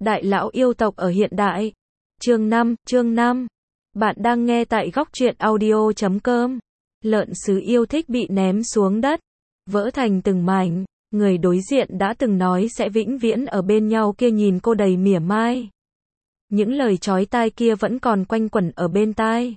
Đại lão yêu tộc ở hiện đại. Chương 5. Bạn đang nghe tại góc truyện audio.com. Lợn sứ yêu thích bị ném xuống đất, vỡ thành từng mảnh. Người đối diện đã từng nói sẽ vĩnh viễn ở bên nhau kia nhìn cô đầy mỉa mai. Những lời chói tai kia vẫn còn quanh quẩn ở bên tai.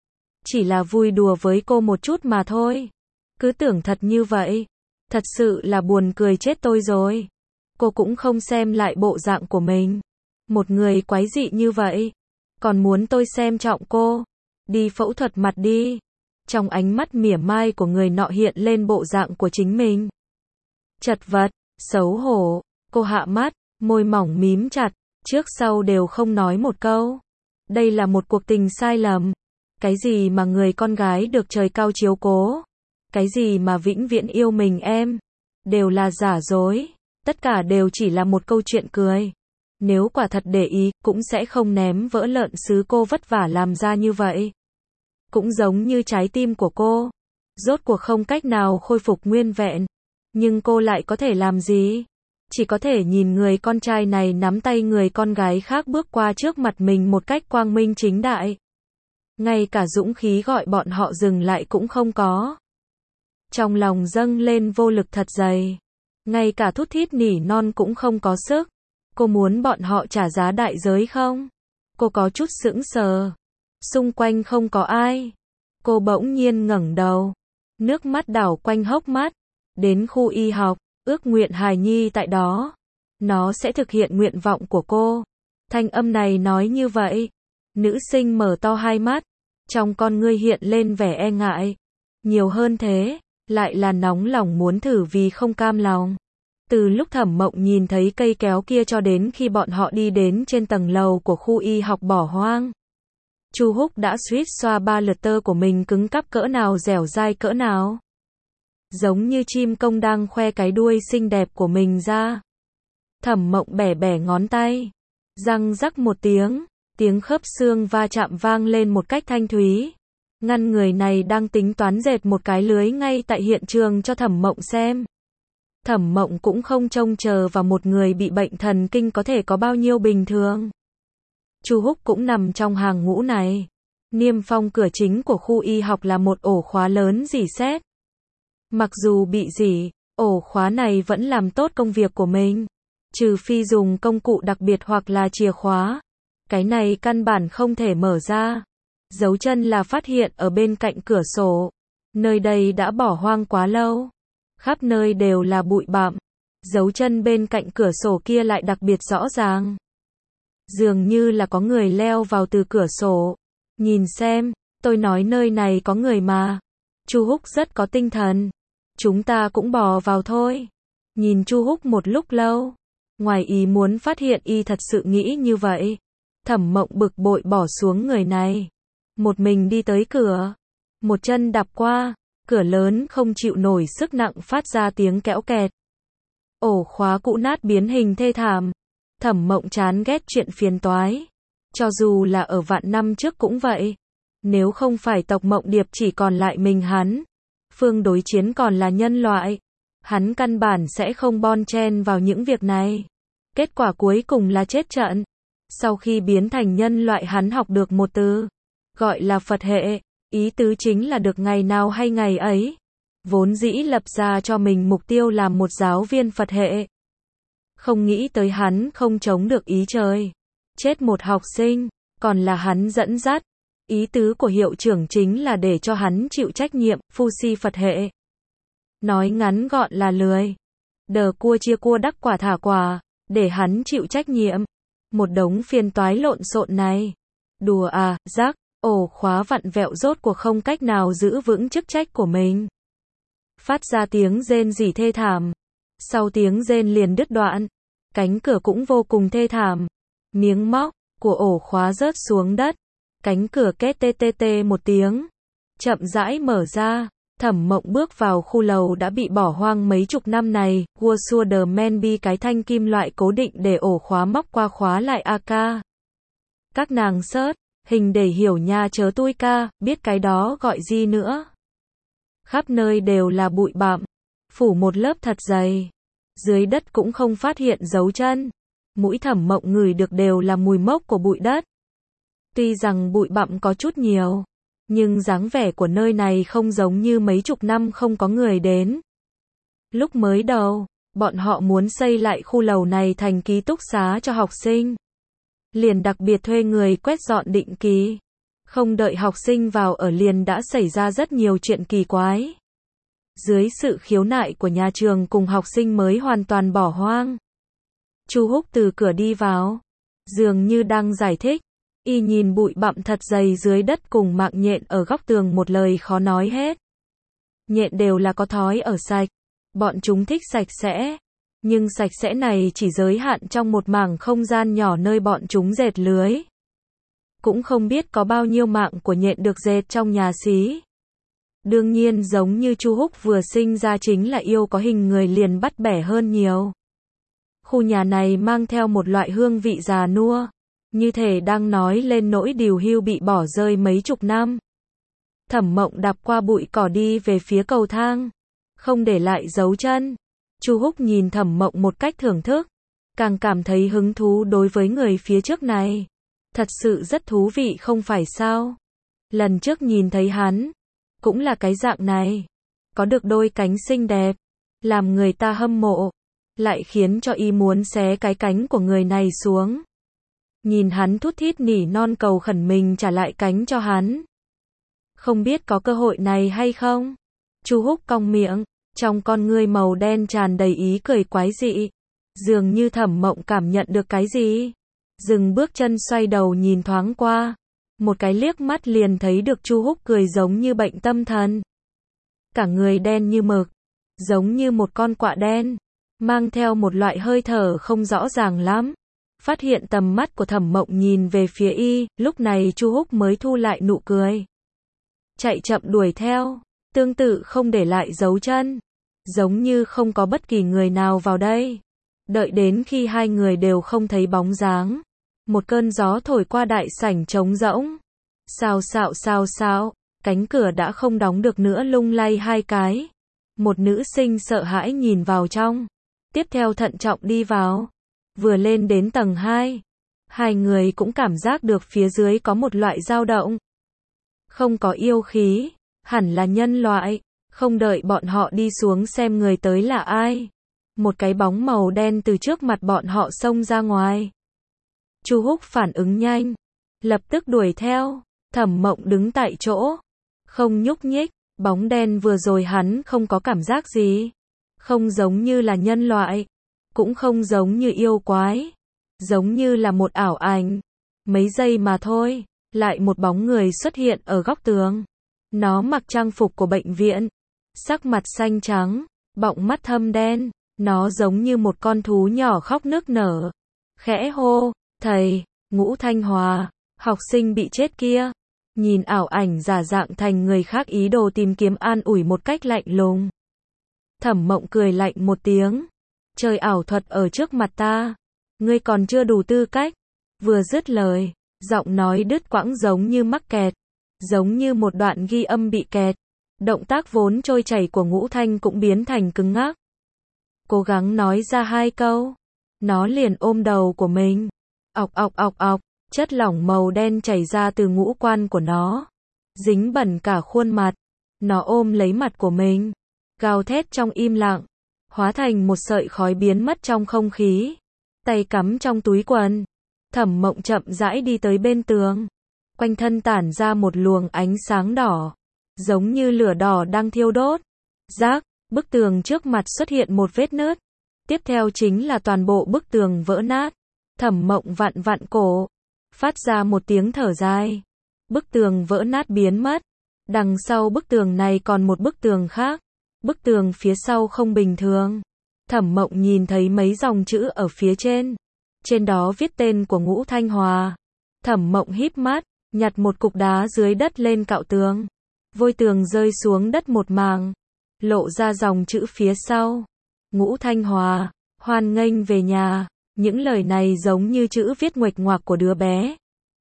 Chỉ là vui đùa với cô một chút mà thôi. Cứ tưởng thật như vậy. Thật sự là buồn cười chết tôi rồi. Cô cũng không xem lại bộ dạng của mình. Một người quái dị như vậy. Còn muốn tôi xem trọng cô. Đi phẫu thuật mặt đi. Trong ánh mắt mỉa mai của người nọ hiện lên bộ dạng của chính mình. Chật vật, xấu hổ. Cô hạ mắt, môi mỏng mím chặt. Trước sau đều không nói một câu. Đây là một cuộc tình sai lầm. Cái gì mà người con gái được trời cao chiếu cố. Cái gì mà vĩnh viễn yêu mình em. Đều là giả dối. Tất cả đều chỉ là một câu chuyện cười. Nếu quả thật để ý, cũng sẽ không ném vỡ lợn sứ cô vất vả làm ra như vậy. Cũng giống như trái tim của cô. Rốt cuộc không cách nào khôi phục nguyên vẹn. Nhưng cô lại có thể làm gì? Chỉ có thể nhìn người con trai này nắm tay người con gái khác bước qua trước mặt mình một cách quang minh chính đại. Ngay cả dũng khí gọi bọn họ dừng lại cũng không có. Trong lòng dâng lên vô lực thật dày. Ngay cả thút thít nỉ non cũng không có sức. Cô muốn bọn họ trả giá đại giới không? Cô có chút sững sờ. Xung quanh không có ai. Cô bỗng nhiên ngẩng đầu. Nước mắt đảo quanh hốc mắt. Đến khu y học, ước nguyện hài nhi tại đó. Nó sẽ thực hiện nguyện vọng của cô. Thanh âm này nói như vậy. Nữ sinh mở to hai mắt. Trong con ngươi hiện lên vẻ e ngại. Nhiều hơn thế, lại là nóng lòng muốn thử vì không cam lòng. Từ lúc Thẩm Mộng nhìn thấy cây kéo kia cho đến khi bọn họ đi đến trên tầng lầu của khu y học bỏ hoang. Chu Húc đã suýt xoa ba lượt tơ của mình cứng cắp cỡ nào dẻo dai cỡ nào. Giống như chim công đang khoe cái đuôi xinh đẹp của mình ra. Thẩm Mộng bẻ bẻ ngón tay. Răng rắc một tiếng, tiếng khớp xương va chạm vang lên một cách thanh thúy. Ngăn người này đang tính toán dệt một cái lưới ngay tại hiện trường cho Thẩm Mộng xem. Thẩm Mộng cũng không trông chờ vào một người bị bệnh thần kinh có thể có bao nhiêu bình thường. Chu Húc cũng nằm trong hàng ngũ này. Niêm phong cửa chính của khu y học là một ổ khóa lớn rỉ sét. Mặc dù bị rỉ, ổ khóa này vẫn làm tốt công việc của mình. Trừ phi dùng công cụ đặc biệt hoặc là chìa khóa. Cái này căn bản không thể mở ra. Dấu chân là phát hiện ở bên cạnh cửa sổ. Nơi đây đã bỏ hoang quá lâu. Khắp nơi đều là bụi bặm. Dấu chân bên cạnh cửa sổ kia lại đặc biệt rõ ràng. Dường như là có người leo vào từ cửa sổ. Nhìn xem, tôi nói nơi này có người mà. Chu Húc rất có tinh thần. Chúng ta cũng bò vào thôi. Nhìn Chu Húc một lúc lâu. Ngoài ý muốn phát hiện y thật sự nghĩ như vậy. Thẩm Mộng bực bội bỏ xuống người này. Một mình đi tới cửa. Một chân đạp qua. Cửa lớn không chịu nổi sức nặng phát ra tiếng kẽo kẹt. Ổ khóa cũ nát biến hình thê thảm. Thẩm Mộng chán ghét chuyện phiền toái. Cho dù là ở vạn năm trước cũng vậy. Nếu không phải tộc Mộng Điệp chỉ còn lại mình hắn. Phương đối chiến còn là nhân loại. Hắn căn bản sẽ không bon chen vào những việc này. Kết quả cuối cùng là chết trận. Sau khi biến thành nhân loại hắn học được một từ. Gọi là Phật hệ. Ý tứ chính là được ngày nào hay ngày ấy. Vốn dĩ lập ra cho mình mục tiêu làm một giáo viên Phật hệ. Không nghĩ tới hắn không chống được ý trời. Chết một học sinh, còn là hắn dẫn dắt. Ý tứ của hiệu trưởng chính là để cho hắn chịu trách nhiệm, phu si Phật hệ. Nói ngắn gọn là lười. Đờ cua chia cua đắc quả thả quả, để hắn chịu trách nhiệm. Một đống phiền toái lộn xộn này. Đùa à, rắc. Ổ khóa vặn vẹo rốt cuộc không cách nào giữ vững chức trách của mình. Phát ra tiếng rên rỉ thê thảm. Sau tiếng rên liền đứt đoạn. Cánh cửa cũng vô cùng thê thảm. Miếng móc của ổ khóa rớt xuống đất. Cánh cửa két tê tê tê một tiếng. Chậm rãi mở ra. Thẩm Mộng bước vào khu lầu đã bị bỏ hoang mấy chục năm này. Worsua the Manby cái thanh kim loại cố định để ổ khóa móc qua khóa lại AK. Các nàng search hình để hiểu nha chớ tui ca, biết cái đó gọi gì nữa. Khắp nơi đều là bụi bặm, phủ một lớp thật dày. Dưới đất cũng không phát hiện dấu chân. Mũi Thẩm Mộng ngửi được đều là mùi mốc của bụi đất. Tuy rằng bụi bặm có chút nhiều, nhưng dáng vẻ của nơi này không giống như mấy chục năm không có người đến. Lúc mới đầu, bọn họ muốn xây lại khu lầu này thành ký túc xá cho học sinh. Liền đặc biệt thuê người quét dọn định kỳ. Không đợi học sinh vào ở liền đã xảy ra rất nhiều chuyện kỳ quái. Dưới sự khiếu nại của nhà trường cùng học sinh mới hoàn toàn bỏ hoang. Chu Húc từ cửa đi vào, dường như đang giải thích. Y nhìn bụi bặm thật dày dưới đất cùng mạng nhện ở góc tường một lời khó nói hết. Nhện đều là có thói ở sạch. Bọn chúng thích sạch sẽ. Nhưng sạch sẽ này chỉ giới hạn trong một mảng không gian nhỏ nơi bọn chúng dệt lưới. Cũng không biết có bao nhiêu mạng của nhện được dệt trong nhà xí. Đương nhiên giống như Chu Húc vừa sinh ra chính là yêu có hình người liền bắt bẻ hơn nhiều. Khu nhà này mang theo một loại hương vị già nua. Như thể đang nói lên nỗi điều hưu bị bỏ rơi mấy chục năm. Thẩm Mộng đạp qua bụi cỏ đi về phía cầu thang. Không để lại dấu chân. Chu Húc nhìn Thẩm Mộng một cách thưởng thức. Càng cảm thấy hứng thú đối với người phía trước này. Thật sự rất thú vị không phải sao? Lần trước nhìn thấy hắn. Cũng là cái dạng này. Có được đôi cánh xinh đẹp. Làm người ta hâm mộ. Lại khiến cho y muốn xé cái cánh của người này xuống. Nhìn hắn thút thít nỉ non cầu khẩn mình trả lại cánh cho hắn. Không biết có cơ hội này hay không? Chu Húc cong miệng, trong con ngươi màu đen tràn đầy ý cười quái dị. Dường như Thẩm Mộng cảm nhận được cái gì. Dừng bước chân xoay đầu nhìn thoáng qua. Một cái liếc mắt liền thấy được Chu Húc cười giống như bệnh tâm thần. Cả người đen như mực, giống như một con quạ đen, mang theo một loại hơi thở không rõ ràng lắm. Phát hiện tầm mắt của Thẩm Mộng nhìn về phía y, lúc này Chu Húc mới thu lại nụ cười. Chạy chậm đuổi theo, tương tự không để lại dấu chân, giống như không có bất kỳ người nào vào đây. Đợi đến khi hai người đều không thấy bóng dáng, một cơn gió thổi qua đại sảnh trống rỗng. Xào xạo xào xạo, cánh cửa đã không đóng được nữa lung lay hai cái. Một nữ sinh sợ hãi nhìn vào trong, tiếp theo thận trọng đi vào. Vừa lên đến tầng 2, hai người cũng cảm giác được phía dưới có một loại dao động. Không có yêu khí, hẳn là nhân loại. Không đợi bọn họ đi xuống xem người tới là ai. Một cái bóng màu đen từ trước mặt bọn họ xông ra ngoài. Chu Húc phản ứng nhanh, lập tức đuổi theo. Thẩm Mộng đứng tại chỗ, không nhúc nhích. Bóng đen vừa rồi hắn không có cảm giác gì. Không giống như là nhân loại, cũng không giống như yêu quái, giống như là một ảo ảnh. Mấy giây mà thôi, lại một bóng người xuất hiện ở góc tường. Nó mặc trang phục của bệnh viện, sắc mặt xanh trắng, bọng mắt thâm đen. Nó giống như một con thú nhỏ khóc nức nở, khẽ hô, thầy, Ngũ Thanh Hòa, học sinh bị chết kia. Nhìn ảo ảnh giả dạng thành người khác ý đồ tìm kiếm an ủi một cách lạnh lùng. Thẩm Mộng cười lạnh một tiếng. Chơi ảo thuật ở trước mặt ta. Ngươi còn chưa đủ tư cách. Vừa dứt lời, giọng nói đứt quãng giống như mắc kẹt. Giống như một đoạn ghi âm bị kẹt. Động tác vốn trôi chảy của Ngũ Thanh cũng biến thành cứng ngắc. Cố gắng nói ra hai câu. Nó liền ôm đầu của mình. Ọc ọc ọc ọc. Chất lỏng màu đen chảy ra từ ngũ quan của nó. Dính bẩn cả khuôn mặt. Nó ôm lấy mặt của mình. Gào thét trong im lặng. Hóa thành một sợi khói biến mất trong không khí. Tay cắm trong túi quần. Thẩm Mộng chậm rãi đi tới bên tường. Quanh thân tản ra một luồng ánh sáng đỏ. Giống như lửa đỏ đang thiêu đốt. Rác, bức tường trước mặt xuất hiện một vết nứt. Tiếp theo chính là toàn bộ bức tường vỡ nát. Thẩm Mộng vặn vặn cổ. Phát ra một tiếng thở dài. Bức tường vỡ nát biến mất. Đằng sau bức tường này còn một bức tường khác. Bức tường phía sau không bình thường. Thẩm Mộng nhìn thấy mấy dòng chữ ở phía trên. Trên đó viết tên của Ngũ Thanh Hòa. Thẩm Mộng híp mắt, nhặt một cục đá dưới đất lên cạo tường. Vôi tường rơi xuống đất một mảng. Lộ ra dòng chữ phía sau. Ngũ Thanh Hòa, hoan nghênh về nhà. Những lời này giống như chữ viết nguệch ngoạc của đứa bé.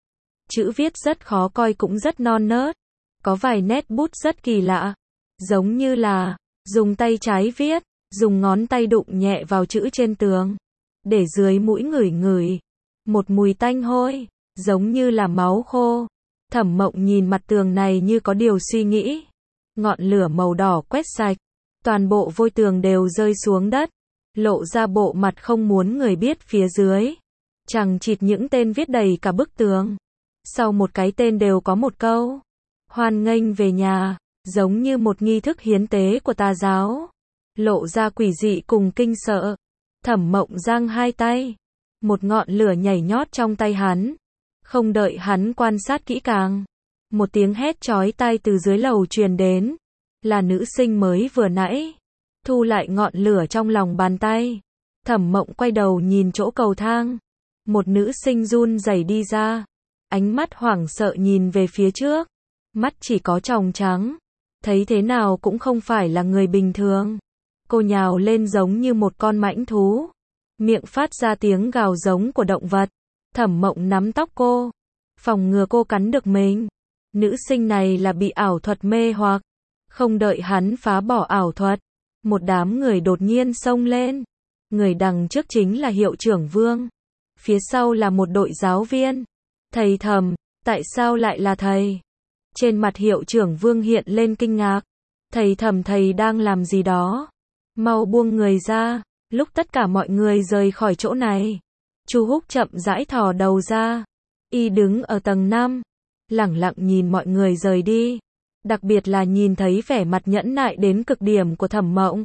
Chữ viết rất khó coi cũng rất non nớt. Có vài nét bút rất kỳ lạ. Giống như là dùng tay trái viết, dùng ngón tay đụng nhẹ vào chữ trên tường. để dưới mũi ngửi ngửi. Một mùi tanh hôi, giống như là máu khô. Thẩm Mộng nhìn mặt tường này như có điều suy nghĩ. Ngọn lửa màu đỏ quét sạch, toàn bộ vôi tường đều rơi xuống đất, lộ ra bộ mặt không muốn người biết phía dưới. Chằng chịt những tên viết đầy cả bức tường. Sau một cái tên đều có một câu: hoan nghênh về nhà, giống như một nghi thức hiến tế của tà giáo. Lộ ra quỷ dị cùng kinh sợ. Thẩm Mộng giang hai tay, một ngọn lửa nhảy nhót trong tay hắn. Không đợi hắn quan sát kỹ càng, một tiếng hét chói tai từ dưới lầu truyền đến. Là nữ sinh mới vừa nãy. Thu lại ngọn lửa trong lòng bàn tay, Thẩm Mộng quay đầu nhìn chỗ cầu thang. Một nữ sinh run rẩy đi ra, ánh mắt hoảng sợ nhìn về phía trước. Mắt chỉ có tròng trắng, thấy thế nào cũng không phải là người bình thường. Cô nhào lên giống như một con mãnh thú, miệng phát ra tiếng gào giống của động vật. Thẩm Mộng nắm tóc cô, phòng ngừa cô cắn được mình. Nữ sinh này là bị ảo thuật mê hoặc. Không đợi hắn phá bỏ ảo thuật, một đám người đột nhiên xông lên. Người đằng trước chính là hiệu trưởng Vương, phía sau là một đội giáo viên. Thầy Thẩm, tại sao lại là thầy? Trên mặt hiệu trưởng Vương hiện lên kinh ngạc. Thầy Thẩm, thầy đang làm gì đó? Mau buông người ra. Lúc tất cả mọi người rời khỏi chỗ này, Chu Húc chậm rãi thò đầu ra. Y đứng ở tầng 5, lẳng lặng nhìn mọi người rời đi. Đặc biệt là nhìn thấy vẻ mặt nhẫn nại đến cực điểm của Thẩm Mộng.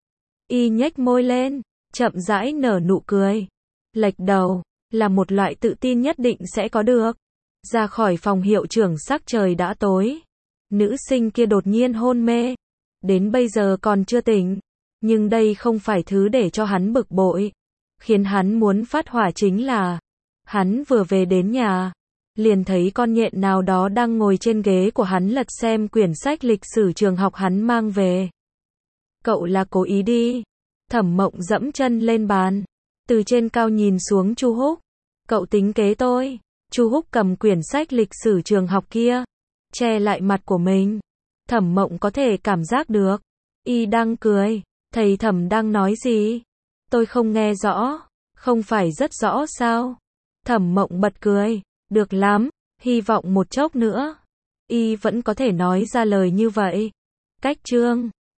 Y nhếch môi lên, chậm rãi nở nụ cười. Lệch đầu, là một loại tự tin nhất định sẽ có được. Ra khỏi phòng hiệu trưởng sắc trời đã tối. Nữ sinh kia đột nhiên hôn mê. Đến bây giờ còn chưa tỉnh. Nhưng đây không phải thứ để cho hắn bực bội. Khiến hắn muốn phát hỏa chính là, hắn vừa về đến nhà, liền thấy con nhện nào đó đang ngồi trên ghế của hắn lật xem quyển sách lịch sử trường học hắn mang về. Cậu là cố ý đi. Thẩm Mộng dẫm chân lên bàn, từ trên cao nhìn xuống Chu Húc. Cậu tính kế tôi. Chu Húc cầm quyển sách lịch sử trường học kia, che lại mặt của mình. Thẩm Mộng có thể cảm giác được. Y đang cười. Thầy Thẩm đang nói gì? Tôi không nghe rõ. Không phải rất rõ sao? Thẩm Mộng bật cười. Được lắm, hy vọng một chốc nữa Y vẫn có thể nói ra lời như vậy. Cách chương